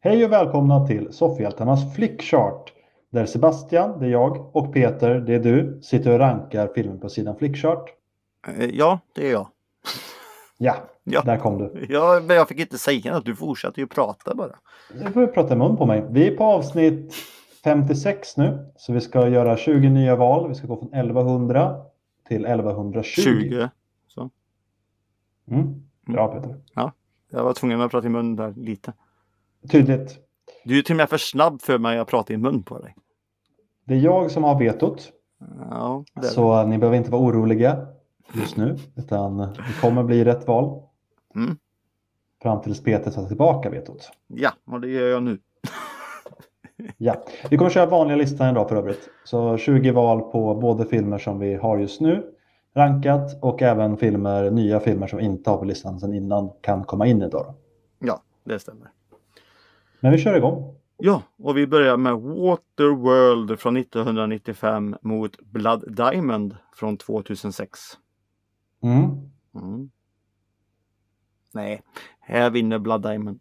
Hej och välkomna till Soffhjältarnas Flickchart. Där Sebastian, det är jag, och Peter, det är du, sitter och rankar filmen på sidan Flickchart. Ja, det är jag. Ja, Ja. där kom du. Ja, men jag fick inte säga att du fortsatte ju prata bara. Nu får du prata i mun på mig. Vi är på avsnitt 56 nu, så vi ska göra 20 nya val. Vi ska gå från 1100 till 1120. 20. Så. Bra Peter. Ja, jag var tvungen att prata i mun där lite. Tydligt. Du är ju till och med för snabb för mig att prata i mun på dig. Det är jag som har vetot. Ja, det är det. Så ni behöver inte vara oroliga just nu, utan det kommer bli rätt val. Fram tills Peter tar tillbaka vetot. Ja, och det gör jag nu. Ja, vi kommer köra vanliga listan idag för övrigt. Så 20 val på både filmer som vi har just nu rankat och även nya filmer som inte har på listan sedan innan kan komma in idag. Ja, det stämmer. Men vi kör igång. Ja, och vi börjar med Waterworld från 1995 mot Blood Diamond från 2006. Nej, här vinner Blood Diamond.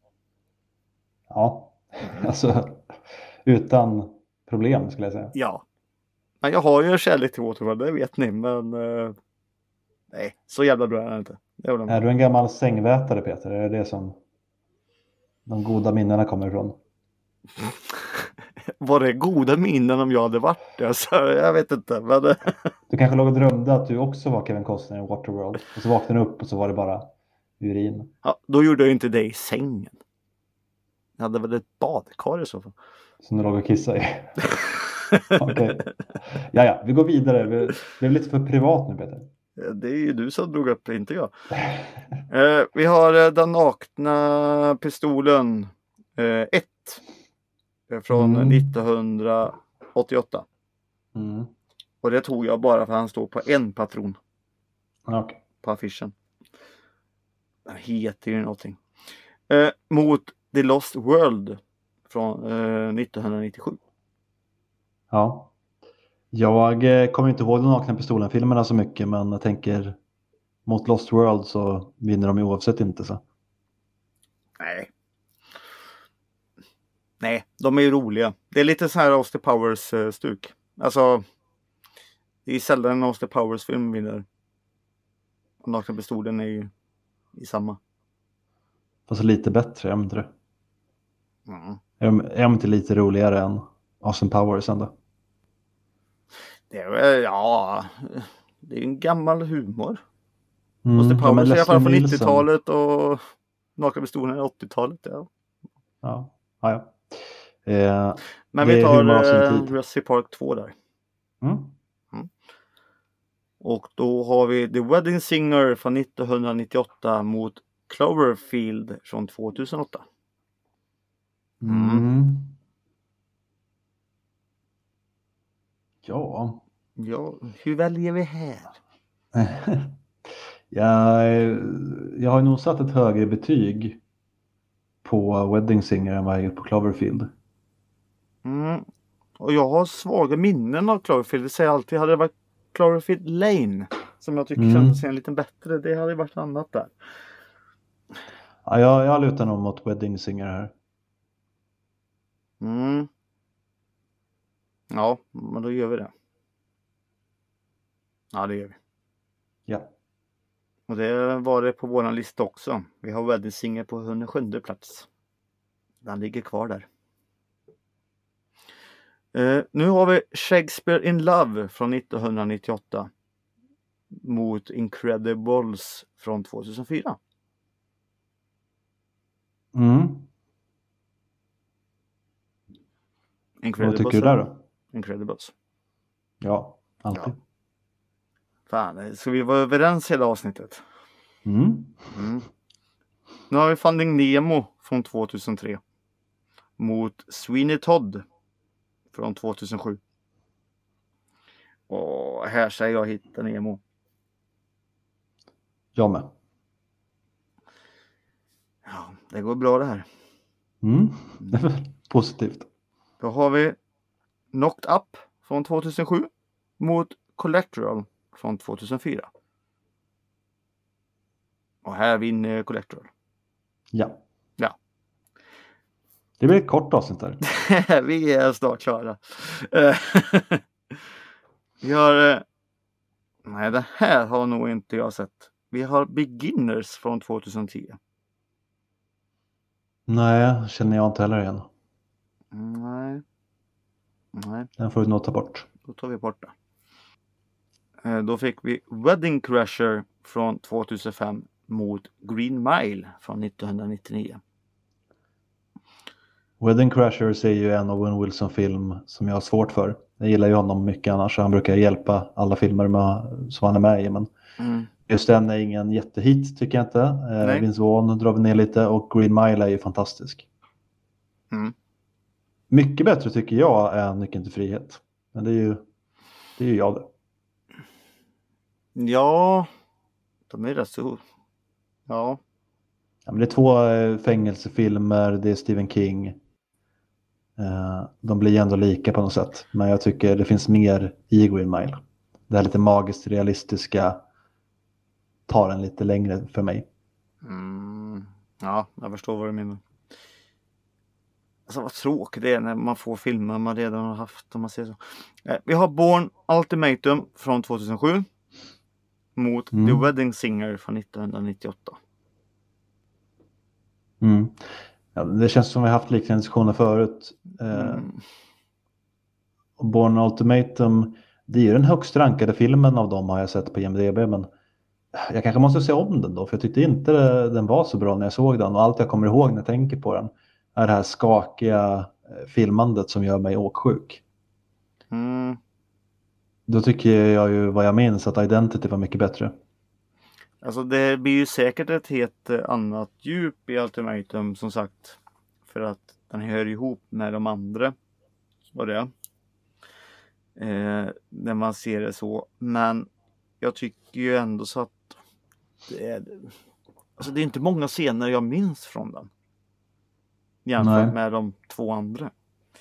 Ja, alltså utan problem skulle jag säga. Ja, men jag har ju en kärlek till Waterworld, det vet ni, men nej, så jävla bra är det inte. Är du en gammal sängvätare Peter? Är det som de goda minnena kommer ifrån? Var det goda minnen om jag hade varit det? Alltså, jag vet inte. Men... Du kanske låg och drömde att du också var Kevin Costner i Waterworld. Och så vaknade du upp och så var det bara urin. Ja, då gjorde jag inte det i sängen. Jag hade väl ett badkar i så fall. Som du låg och kissade i. Okej. Ja, vi går vidare. Det blev lite för privat nu Peter. Det är ju du som drog upp det, inte jag. Vi har den nakna pistolen 1 från 1988. Och det tog jag bara för att han står på en patron. Okay. På affischen. Den heter ju någonting. Mot The Lost World från 1997. Ja. Jag kommer inte ihåg den nakna pistolen-filmerna så mycket, men jag tänker mot Lost World så vinner de oavsett inte så. Nej, de är ju roliga. Det är lite så här Austin Powers stuk. Alltså, det är sällan en Austin Powers-film vinner. Och nakna pistolen är ju i samma. Fast lite bättre, är de inte det? Är de inte lite roligare än Austin Powers ändå? Det är en gammal humor. Austin Powers är i alla fall från 90-talet och nakna pistolen är 80-talet. Ja. Men vi tar Jurassic Park 2 där. Och då har vi The Wedding Singer från 1998 mot Cloverfield från 2008. Ja, hur väljer vi här? Jag har nog satt ett högre betyg på Wedding Singer än vad jag gjort på Cloverfield. Och jag har svaga minnen av Cloverfield. Det säger alltid, hade det varit Cloverfield Lane som jag tycker kändes en lite bättre, det hade varit annat där. Ja, jag lutar nog mot Wedding Singer här. Ja, men då gör vi det. Ja, det gör vi. Ja. Och det var det på våran lista också. Vi har Wedding Singer på 107:e plats. Den ligger kvar där. Nu har vi Shakespeare in Love från 1998 mot Incredibles från 2004. Vad tycker du där då? Incredibles. Ja, alltid. Ja. Fan, ska vi vara överens hela avsnittet? Nu har vi Finding Nemo från 2003 mot Sweeney Todd från 2007. Och här säger jag Hitta Nemo. Jag med. Ja, det går bra det här. Det är positivt. Då har vi Knocked Up från 2007 mot Collateral från 2004. Och här vinner Collateral. Ja. Ja. Det blir ett kort avsnitt där. Vi är snart klara. Eh, Vi har... Nej, det här har nog inte jag sett. Vi har Beginners från 2010. Nej, känner jag inte heller igen. Nej. Den får du nog ta bort. Då tar vi bort det. Då fick vi Wedding Crasher från 2005 mot Green Mile från 1999. Wedding Crashers är ju en Owen Wilson-film som jag har svårt för. Jag gillar ju honom mycket annars. Han brukar hjälpa alla filmer som han är med i. Men just den är ingen jättehit tycker jag inte. Vince Vaughn drar vi ner lite och Green Mile är ju fantastisk. Mycket bättre tycker jag är Nyckeln till frihet. Men det är ju jag det. Ja, de är rätt så... Ja. Ja, men det är 2 fängelsefilmer, det är Stephen King. De blir ändå lika på något sätt. Men jag tycker det finns mer i Green Mile. Det här lite magiskt realistiska tar en lite längre för mig. Ja, jag förstår vad du menar. Alltså vad tråkigt det är när man får filmer man redan har haft. Om man ser så. Vi har Bourne Ultimatum från 2007 mot The Wedding Singer från 1998. Ja, det känns som vi har haft liknande diskussioner förut. Och Bourne Ultimatum, det är ju den högst rankade filmen av dem har jag sett på IMDb, men jag kanske måste se om den då, för jag tyckte inte den var så bra när jag såg den, och allt jag kommer ihåg när jag tänker på den är det här skakiga filmandet som gör mig åksjuk. Då tycker jag ju vad jag minns att Identity var mycket bättre. Alltså det blir ju säkert ett helt annat djup i Ultimatum som sagt. För att den hör ihop med de andra. Så det när man ser det så. Men jag tycker ju ändå så att alltså det är inte många scener jag minns från den. Jämfört med de 2 andra.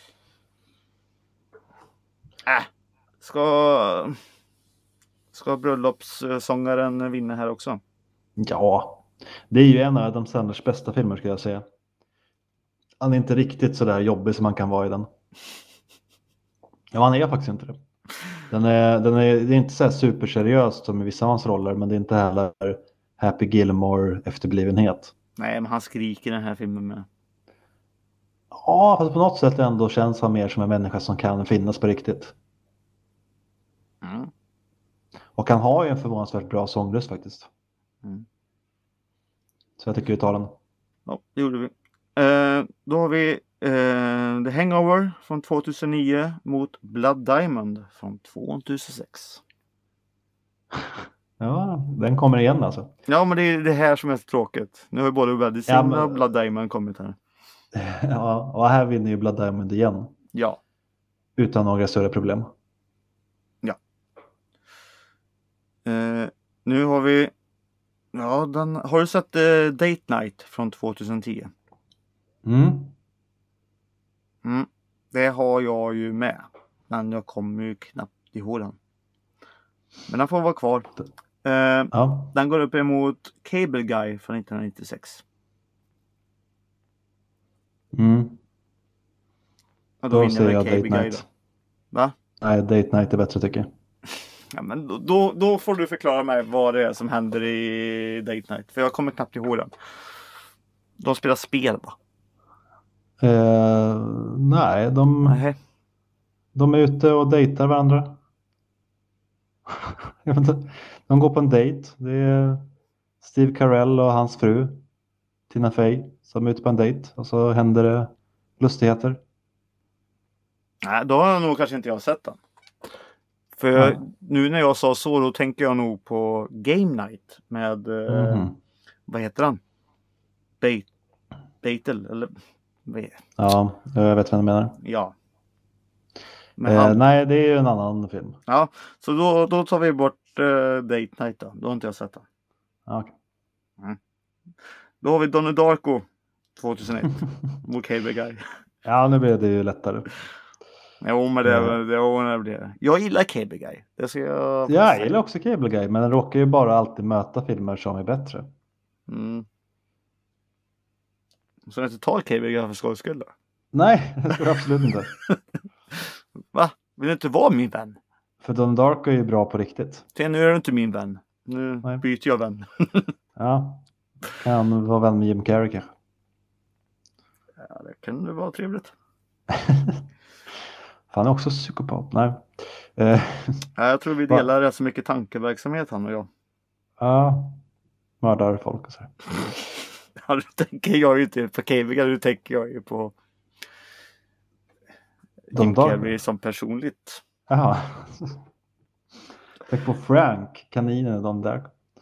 Ska bröllopssångaren vinna här också? Ja, det är ju en av Adam Sandlers bästa filmer skulle jag säga. Han är inte riktigt så där jobbig som man kan vara i den. Ja, han är faktiskt inte det. Det är inte så här superseriöst som i vissa av hans roller, men det är inte heller Happy Gilmore efterblivenhet. Nej, men han skriker i den här filmen med. Ja, fast på något sätt ändå känns han mer som en människa som kan finnas på riktigt. Och han har ju en förvånansvärt bra sångröst faktiskt. Så jag tycker vi tar den. Ja, det gjorde vi. Då har vi The Hangover från 2009 mot Blood Diamond från 2006. Ja, den kommer igen alltså. Ja, men det är det här som är så tråkigt. Nu har ju både Wedding Singer och Blood Diamond kommit här. Ja, och här vinner ju Blood Diamond igen. Ja. Utan några större problem. Ja. Nu har vi... Ja, har du sett Date Night från 2010? Det har jag ju med. Men jag kommer ju knappt ihåg den. Men den får vara kvar. Den går upp emot Cable Guy från 1996. Då säger jag Date Guy Night. Då. Va? Nej, Date Night är bättre tycker jag. Ja, men då får du förklara mig vad det är som händer i Date Night. För jag kommer knappt ihåg den. De spelar spel va? Nej, de är ute och dejtar varandra. Jag vet inte. De går på en dejt. Det är Steve Carell och hans fru Tina Fey som är ute på en dejt. Och så händer det lustigheter. Nej, då har nog kanske inte jag sett den. För nu när jag sa så, då tänker jag nog på Game Night med vad heter han? Beitel eller ja, jag vet vad du menar. Ja. Nej, det är ju en annan film. Ja, så då tar vi bort Date Night då. Då har inte jag sett den. Okay. Då har vi Donnie Darko 2001 mot Cable Guy. Ja, nu blir det ju lättare. Jo, men det blir. Jag gillar Cable Guy. Det ska jag gillar också Cable Guy, men den råkar ju bara alltid möta filmer som är bättre. Så jag inte tar Cable Guy för skojs skull då? Nej, det ska du absolut inte. Va? Vill du inte vara min vän? För Donnie Darko är ju bra på riktigt. Se, nu är du inte min vän. Nu Nej. byter jag vän. Ja, kan vara vän med Jim Carrey kanske. Ja, det kan det vara trevligt. Han är också psykopat. Nej. Ja, jag tror vi delar rätt så mycket tankeverksamhet, han och jag. Ja, mördar folk och så här. Ja, då tänker jag ju inte på Kevin, nu tänker jag ju på Jim Carrey som personligt. Jaha. Tänk på Frank, kaninen, de där.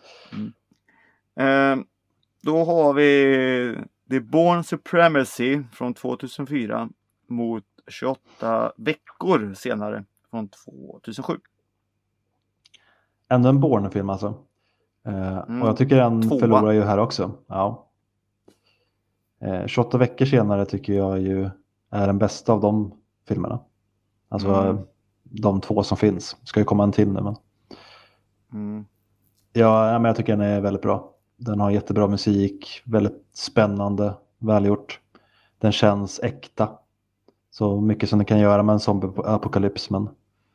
Då har vi The Bourne Supremacy från 2004 mot 28 veckor senare från 2007. Ändå en Bourne-film alltså. Och jag tycker den förlorar ju här också. Ja. 28 veckor senare tycker jag ju är den bästa av de filmerna. Alltså de 2 som finns. Ska ju komma en till nu. Men... Ja, men jag tycker den är väldigt bra. Den har jättebra musik, väldigt spännande, välgjort. Den känns äkta. Så mycket som det kan göra med en zombie-apokalyps, men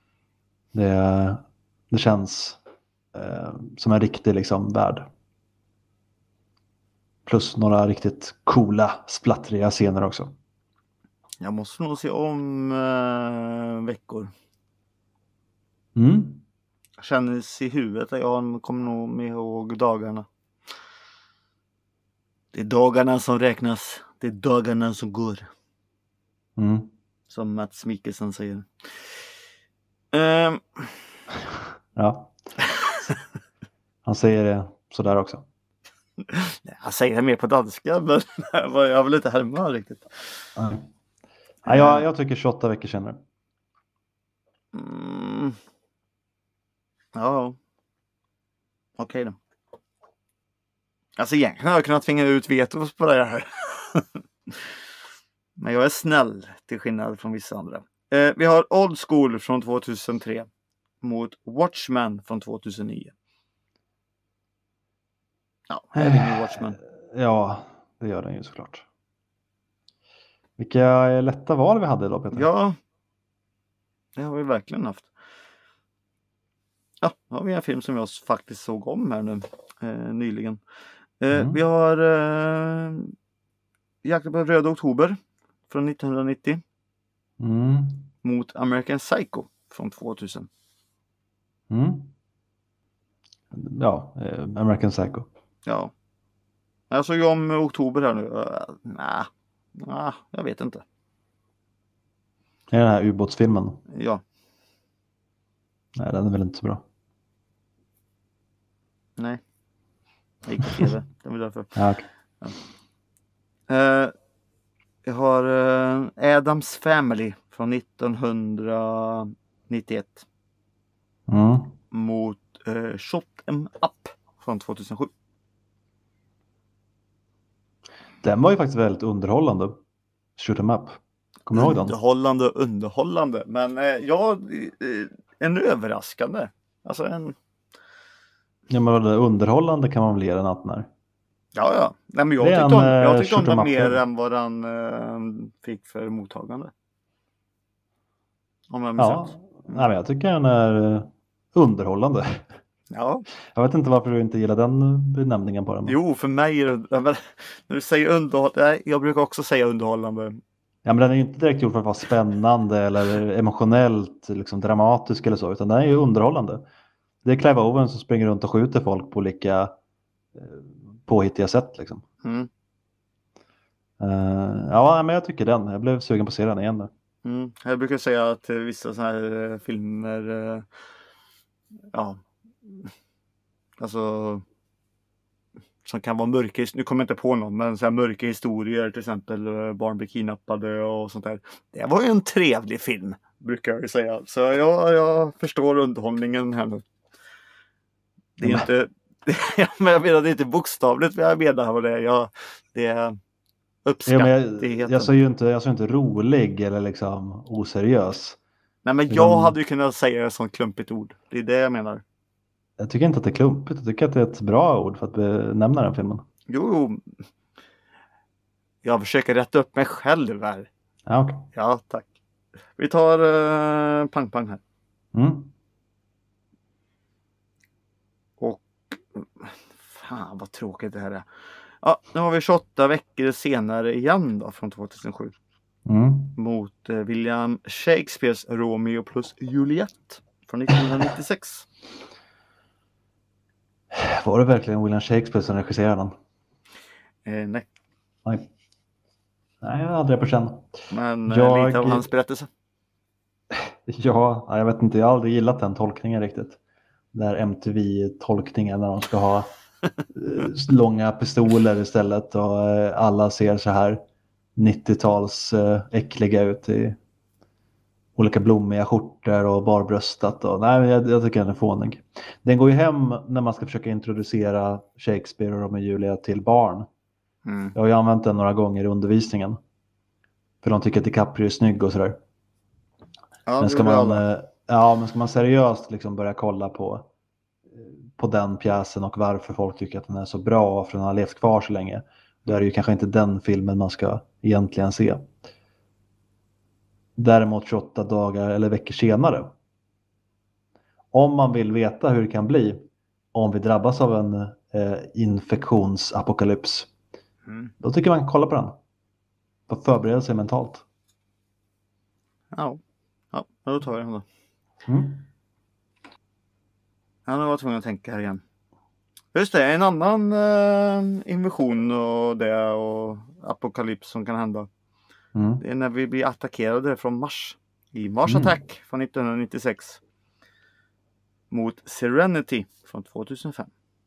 det känns som en riktig liksom värld. Plus några riktigt coola, splattriga scener också. Jag måste nog se om veckor. Jag känner i huvudet att jag kommer nog med ihåg dagarna. Det är dagarna som räknas. Det är dagarna som går. Som Mats Mikkelsen säger. Ja. Han säger det sådär också. Han säger det mer på danska, men jag vill inte härma riktigt. Ja, jag tycker 28 veckor senare. Ja. Okej då. Alltså egentligen har jag kunnat tvinga ut vetos på det här. Men jag är snäll till skillnad från vissa andra. Vi har Old School från 2003 mot Watchmen från 2009. Ja, det är Watchmen. Ja, det gör den ju såklart. Vilka lätta val vi hade då, Peter. Ja, det har vi verkligen haft. Ja, då har vi en film som jag faktiskt såg om här nu nyligen. Vi har Jakten på Röda Oktober från 1990 mot American Psycho från 2000. Ja, American Psycho. Ja. Jag såg ju om Oktober här nu. Nej, jag vet inte. Är den här ubåtsfilmen? Ja. Nej, den är väl inte så bra. Nej. Jag gick på tv. Det var därför. Ja, okay. Jag har Addams Family från 1991 mot Shot 'em Up från 2007. Den var ju faktiskt väldigt underhållande. Shoot 'em Up. Kommer du ihåg den? Underhållande. Men en överraskande. Alltså en... Ja, men underhållande kan man väl ge den att när. Ja. Nej, men jag tyckte om den mer än vad den fick för mottagande. Om jag minns rätt. Nej, men jag tycker den är underhållande. Ja. Jag vet inte varför du inte gillar den benämningen på den. Jo, för mig är det, när du säger underhållande, jag brukar också säga underhållande. Ja, men den är ju inte direkt gjord för att vara spännande eller emotionellt liksom dramatisk eller så, utan den är ju underhållande. Det är Clive Owen som springer runt och skjuter folk på olika påhittiga sätt liksom. Ja, men jag tycker den. Jag blev sugen på att se den igen där. Jag brukar säga att vissa sådana här filmer alltså som kan vara mörka, nu kommer jag inte på någon, men så här mörka historier, till exempel barn blir kidnappade och sånt där. Det var ju en trevlig film, brukar jag ju säga. Så jag förstår underhållningen här nu. Det är inte men jag menar det är inte bokstavligt vad jag menar med det. Det är uppskattligheten. Jag sa ju inte rolig eller liksom oseriös. Nej, men jag hade ju kunnat säga ett sånt klumpigt ord. Det är det jag menar. Jag tycker inte att det är klumpigt. Jag tycker att det är ett bra ord för att benämna den filmen. Jo. Jag försöker rätta upp mig själv här. Ja, okej. Ja, tack. Vi tar pang-pang här. Mm. Och fan vad tråkigt det här är. Ja, nu har vi 28 veckor senare igen då från 2007. Mm. Mot William Shakespeares Romeo plus Juliet från 1996. Var det verkligen William Shakespeare som regisserade den? Nej, Nej. Nej, jag hade det på känn. men lite av hans berättelse. Ja, jag vet inte. Jag har aldrig gillat den tolkningen riktigt. Där MTV-tolkningen när de ska ha långa pistoler istället och alla ser så här 90-tals äckliga ut i olika blommiga skjortor och barbröstat. Och, nej, jag tycker den är fånig. Den går ju hem när man ska försöka introducera Shakespeare och Romeo och Julia till barn. Mm. Jag har ju använt den några gånger i undervisningen. För de tycker att DiCaprio är snygg och sådär. Ja, Men ska man seriöst liksom börja kolla på den pjäsen och varför folk tycker att den är så bra och för den har levt kvar så länge, då är det ju kanske inte den filmen man ska egentligen se. Däremot 28 dagar eller veckor senare, om man vill veta hur det kan bli om vi drabbas av en infektionsapokalyps, då tycker man kan kolla på den. För att förbereda sig mentalt. Ja, då tar vi den då. Mm. Ja, nu var jag tvungen att tänka här igen. Just det, en annan invasion och det och apokalyps som kan hända. Mm. Det är när vi blir attackerade från Mars. I Mars Attack från 1996. Mot Serenity från 2005.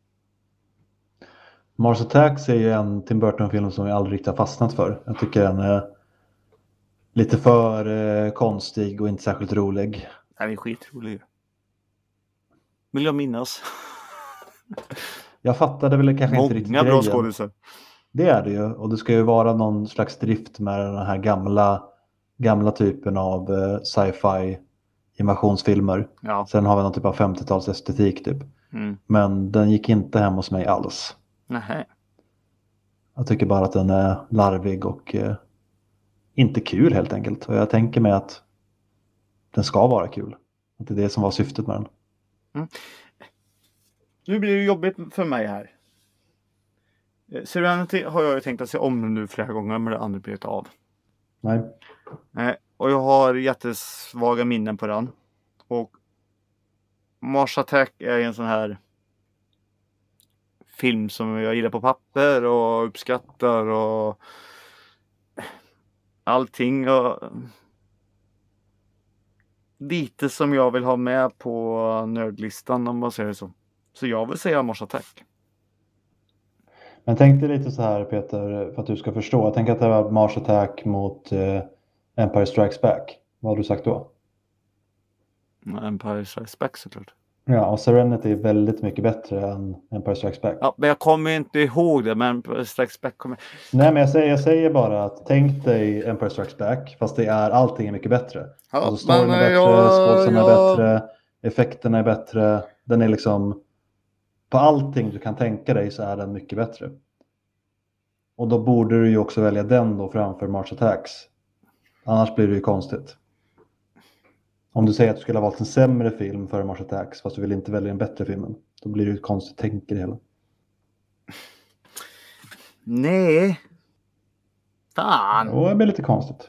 Mars Attacks är ju en Tim Burton-film som jag aldrig riktigt har fastnat för. Jag tycker den är lite för konstig och inte särskilt rolig. Den är skitrolig. Vill jag minnas. Jag fattade väl kanske inte riktigt grejen. Många bra skådespelare. Det är det ju. Och det ska ju vara någon slags drift med den här gamla typen av sci-fi invasionsfilmer. Ja. Sen har vi någon typ av 50-tals estetik typ. Mm. Men den gick inte hem hos mig alls. Nähä. Jag tycker bara att den är larvig och inte kul helt enkelt. Och jag tänker mig att den ska vara kul. Att det är det som var syftet med den. Mm. Nu blir det jobbigt för mig här. Serenity har jag ju tänkt att se om nu flera gånger, men det har aldrig blivit av. Nej. Och jag har jättesvaga minnen på den. Och Mars Attack är en sån här film som jag gillar på papper och uppskattar och allting. Och lite som jag vill ha med på nördlistan om man säger så. Så jag vill säga Mars Attack. Men tänk dig lite så här Peter, för att du ska förstå. Jag tänker att det var Mars Attack mot Empire Strikes Back. Vad har du sagt då? Empire Strikes Back såklart. Ja, och Serenity är väldigt mycket bättre än Empire Strikes Back. Ja, men jag kommer inte ihåg det, men Empire Strikes Back kommer... Nej, men jag säger bara att tänk dig Empire Strikes Back, fast allting är mycket bättre. Ja, alltså storyn är bättre, skådespelarna är bättre, effekterna är bättre. Den är liksom... På allting du kan tänka dig så är den mycket bättre. Och då borde du ju också välja den då framför Mars Attacks. Annars blir det ju konstigt. Om du säger att du skulle ha valt en sämre film för Mars Attacks fast du vill inte välja en bättre film, då blir det ju ett konstigt tänk i det hela. Nej. Fan. Och det blir lite konstigt.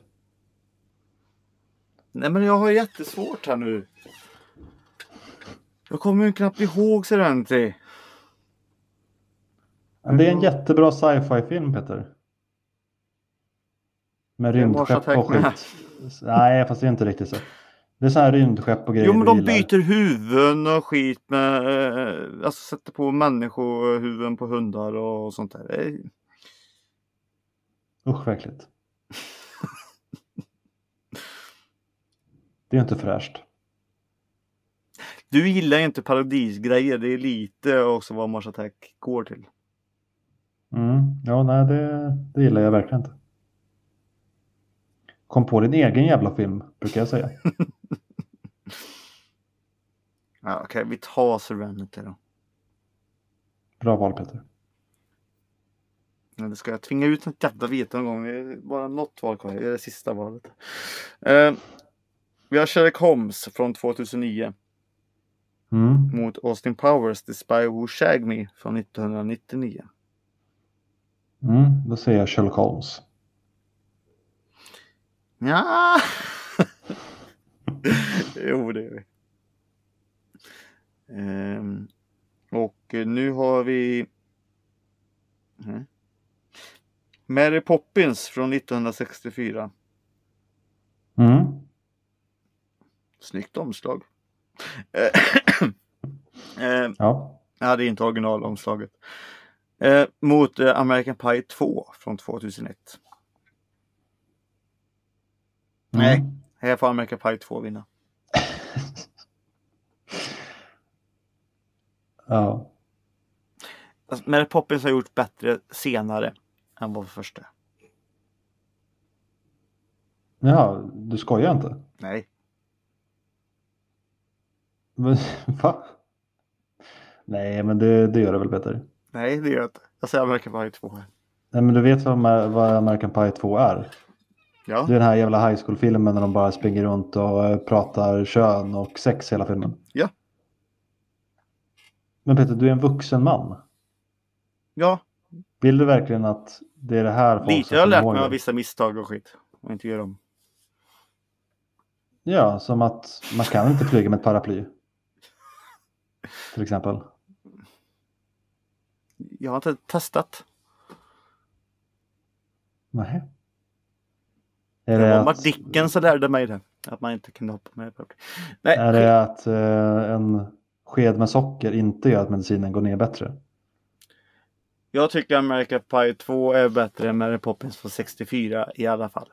Nej, men jag har jättesvårt här nu. Jag kommer ju knappt ihåg Serenity. Det är en jättebra sci-fi-film, Peter. Med rymdskepp och skit. Nej, fast det är inte riktigt så. Det är så här rymdskepp och grejer. Jo, men de byter huvuden och skit med... alltså sätter på människohuvuden på hundar och sånt där. Usch, verkligt. Det är inte fräscht. Du gillar inte parodisgrejer. Det är lite också vad Mars Attack går till. Ja, nej, det gillar jag verkligen inte. Kom på din egen jävla film, brukar jag säga. Ja, okej, vi tar Serenity då. Bra val, Peter. Men ska jag tvinga ut ett jävla veto någon gång. Det är bara något val kvar. Det är det sista valet. Vi har Sherlock Holmes från 2009. Mot Austin Powers, The Spy Who Shagged Me från 1999. Då säger jag Sherlock Holmes. Ja. Jo, det är vi. Och nu har vi Mary Poppins från 1964. Snyggt omslag. Ja. Ja, det är inte originalomslaget. Mot American Pie 2 från 2001. Nej, här får American Pie 2 vinna. Ja. Alltså, Mary Poppins har gjort bättre senare än vad första. Ja, du skojar inte? Nej. Men, va? Nej, men det gör det väl, Peter? Nej, det gör jag inte. Jag säger American Pie 2 här. Nej, men du vet vad American Pie 2 är? Ja. Det är den här jävla high school-filmen när de bara springer runt och pratar kön och sex hela filmen. Ja. Men Peter, du är en vuxen man. Ja. Vill du verkligen att det är det här folk lite jag har lärt mig av vissa misstag och skit. Och inte gör dem. Ja, som att man kan inte flyga med ett paraply. Till exempel. Jag har inte testat. Nej. Det var Mark Dickens som lärde mig det. Att man inte kan hoppa med paraply. Nej. Är det att en sked med socker inte gör att medicinen går ner bättre? Jag tycker American Pie 2 är bättre än Mary Poppins från 64 i alla fall.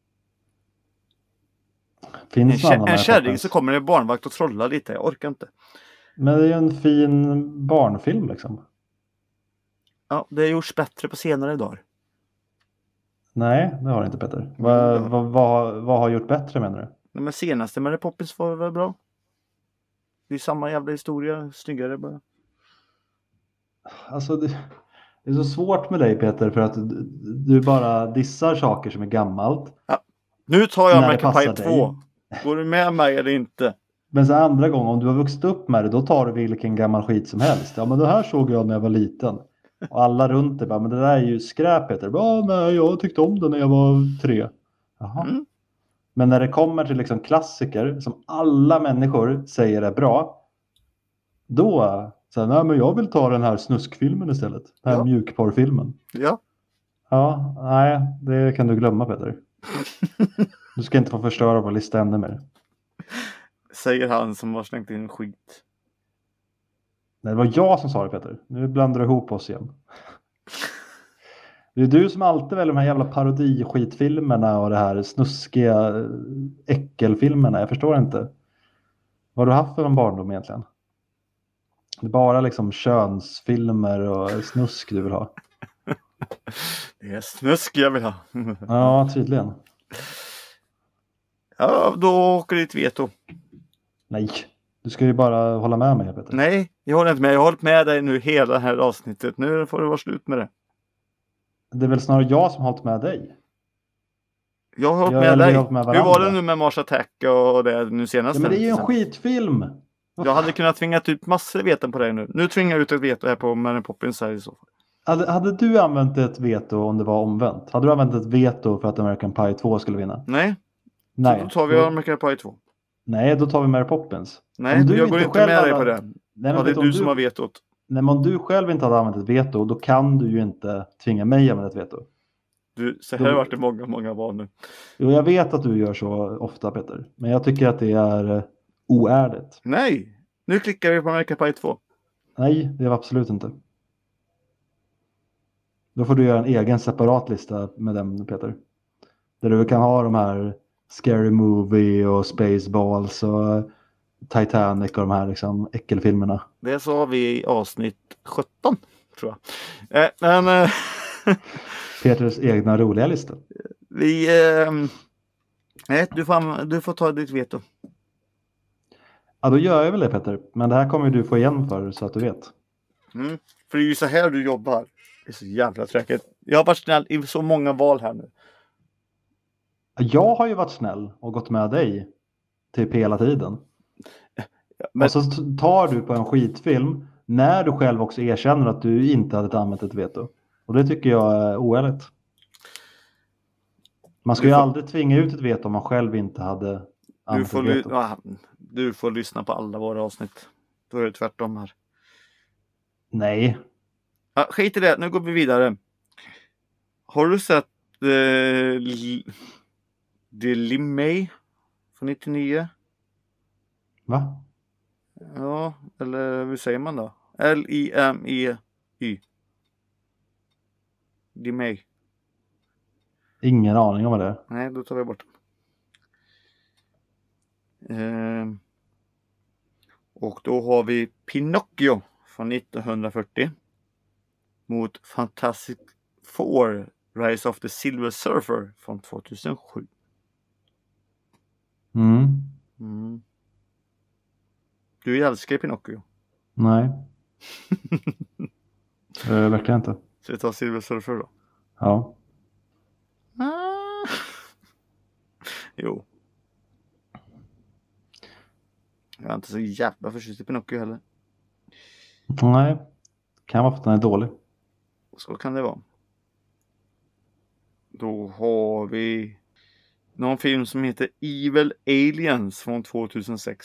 Finns en kärring så kommer det barnvakt och trolla lite. Jag orkar inte. Men det är ju en fin barnfilm liksom. Ja, det har gjorts bättre på senare dagar. Nej, det har det inte, Peter. Vad har gjort bättre, menar du? Nej, men senaste Mary Poppins var väl bra. Det är samma jävla historia. Snyggare bara. Alltså det är så svårt med dig, Peter, för att du bara dissar saker som är gammalt. Ja. Nu tar jag American Pie 2. Dig. Går du med mig eller inte? Men så andra gången, om du har vuxit upp med det, då tar du vilken gammal skit som helst. Ja, men det här såg jag när jag var liten. Och alla runt det bara, men det där är ju skräp, Peter. Ja, nej, jag tyckte om det när jag var 3. Jaha. Men när det kommer till liksom klassiker som alla människor säger är bra, då så här, nej, men jag vill ta den här snuskfilmen istället. Den här mjukporrfilmen. Ja. Ja, nej, det kan du glömma, Peter. Du ska inte få förstöra vår lista ännu mer. Säger han som har slängt in skit. Nej, det var jag som sa det, Peter. Nu blandar du ihop oss igen. Det är du som alltid väljer de här jävla parodiskitfilmerna och det här snuskiga äckelfilmerna. Jag förstår inte. Vad har du haft för en barndom egentligen? Det är bara liksom könsfilmer och snusk du vill ha. Det är snusk jag vill ha. Ja, tydligen. Ja, då åker ditt veto. Nej, du ska ju bara hålla med mig, Peter. Nej, jag håller inte med. Jag har hållit med dig nu hela det här avsnittet. Nu får det vara slut med det. Det är väl snarare jag som har hållit med dig. Jag har hållit med dig. Hur var det nu med Mars Attack och det nu senast? Ja, men det är ju en skitfilm. Jag hade kunnat tvinga ut massor av veten på dig nu. Nu tvingar jag ut ett veto här på Mary Poppins här i så fall. Hade du använt ett veto om det var omvänt? Hade du använt ett veto för att American Pie 2 skulle vinna? Nej. Nej. Så då tar vi American Pie 2. Nej, då tar vi Mary Poppins. Nej, jag går inte med dig på det. Nej, ja, det är du som har vetot. Nej, men om du själv inte hade använt ett veto, då kan du ju inte tvinga mig att använda ett veto. Så här har varit det många val nu. Jo, jag vet att du gör så ofta, Peter. Men jag tycker att det är oärligt. Nej, nu klickar vi på American Pie 2. Nej, det är absolut inte. Då får du göra en egen separat lista med den, Peter. Där du kan ha de här Scary Movie och Spaceballs och Titanic och de här liksom äckelfilmerna. Det sa vi i avsnitt 17, tror jag. Men... Peters egna roliga lista. Nej, du får ta ditt veto. Ja, då gör jag väl det, Peter. Men det här kommer du få igen för, så att du vet. För det är ju så här du jobbar. Det är så jävla tråkigt. Jag har varit snäll i så många val här nu. Jag har ju varit snäll och gått med dig typ hela tiden. Men... Och så tar du på en skitfilm när du själv också erkänner att du inte hade använt ett veto. Och det tycker jag är oärligt. Man ska ju aldrig tvinga ut ett veto om man själv inte hade använt ett veto. Du får lyssna på alla våra avsnitt. Då är det tvärtom här. Nej. Ja, skit i det, nu går vi vidare. Har du sett The Limey från 99? Va? Ja, eller hur säger man då? Limey. Limey. Ingen aning om vad det är. Nej, då tar vi bort den. Och då har vi Pinocchio från 1940 mot Fantastic Four Rise of the Silver Surfer från 2007. Du älskar Pinocchio. Nej. Verkligen inte. Så vi tar Silver Surfer då? Ja. Jo. Jag är inte så jävla förtjust i Pinocchio heller. Nej. Kan vara för att den är dålig. Så kan det vara. Då har vi någon film som heter Evil Aliens från 2006.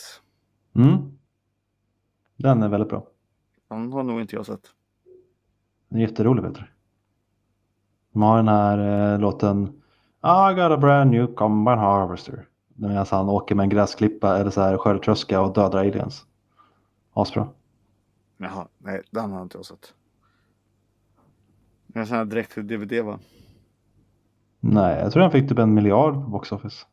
Den är väldigt bra. Den har nog inte jag sett. Den är jätterolig, vet du. De har den här låten I got a brand new combine harvester. Medan han åker med en gräsklippa eller så här sköldtröska och dödar aliens. Asbra. Jaha, nej, den har inte jag sett. Det är en sån här direkt till DVD, va? Nej, jag tror den fick typ 1 miljard på box office.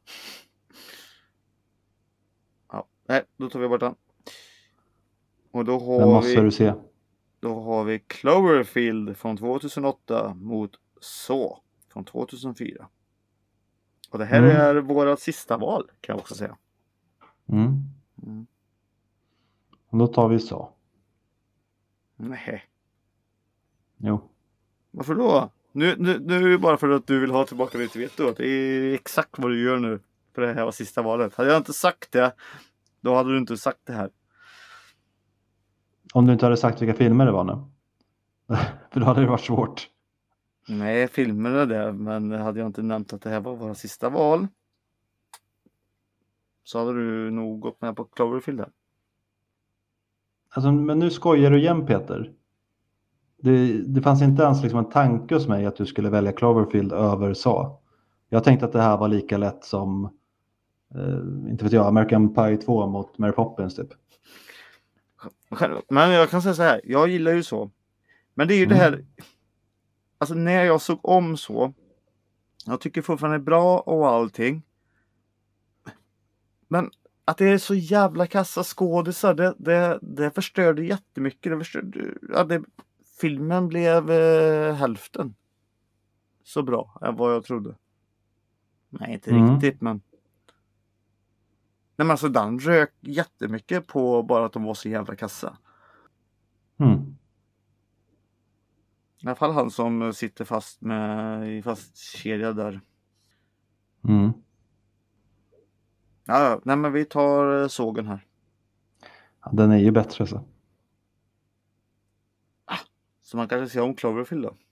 Ja, nej, då tar vi bort den. Och då har den måste du se. Då har vi Cloverfield från 2008 mot Saw från 2004. Och det här är våra sista val, kan jag också säga. Och då tar vi Saw. Nej. Jo. Varför då? Nu är det bara för att du vill ha tillbaka lite veto. Det är exakt vad du gör nu. För det här var sista valet. Hade jag inte sagt det, då hade du inte sagt det här. Om du inte hade sagt vilka filmer det var nu. För då hade det varit svårt. Nej, filmer är det. Men hade jag inte nämnt att det här var våra sista val, så hade du nog gått med på Cloverfield här. Alltså, men nu skojar du igen, Peter. Det fanns inte ens liksom en tanke hos mig att du skulle välja Cloverfield över Saw. Jag tänkte att det här var lika lätt som inte vet jag, American Pie 2 mot Mary Poppins typ. Men jag kan säga så här, jag gillar ju så. Men det är ju det här, alltså när jag såg om så, jag tycker fortfarande det är bra och allting. Men att det är så jävla kassa skådisar, det förstörde jättemycket. Filmen blev hälften så bra än vad jag trodde. Nej, inte riktigt, men... Nej, men alltså den rök jättemycket på bara att de var så jävla kassa. I alla fall han som sitter fast i fastkedja där. Ja, nej men vi tar sågen här. Ja, den är ju bättre så. Så man kanske ser om Cloverfield då?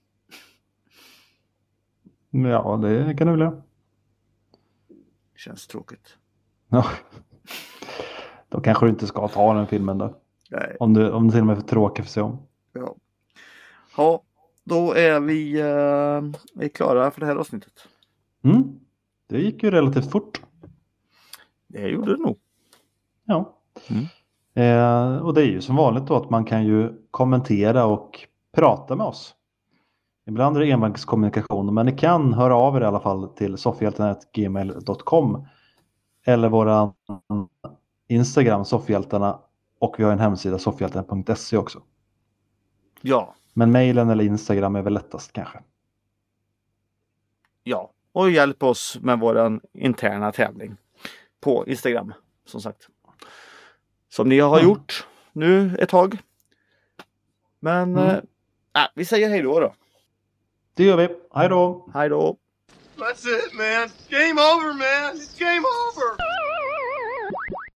Ja, det kan du väl göra. Känns tråkigt. Ja. Då kanske du inte ska ta den filmen då. Nej. Om det till och med är för tråkigt för sig om. Ja, då är vi klara för det här avsnittet. Det gick ju relativt fort. Det gjorde det nog. Ja. Och det är ju som vanligt då att man kan ju kommentera och prata med oss. Ibland är det envägskommunikation, men ni kan höra av er i alla fall till soffhjältarna@gmail.com eller våra Instagram Soffhjältarna, och vi har en hemsida soffhjältarna.se också. Ja. Men mejlen eller Instagram är väl lättast kanske. Ja, och hjälp oss med våran interna tävling på Instagram, som sagt. Som ni har gjort nu ett tag. Men vi säger hej då. Det gör vi. Hej då. Hej då. That's it, man. Game over, man. It's game over.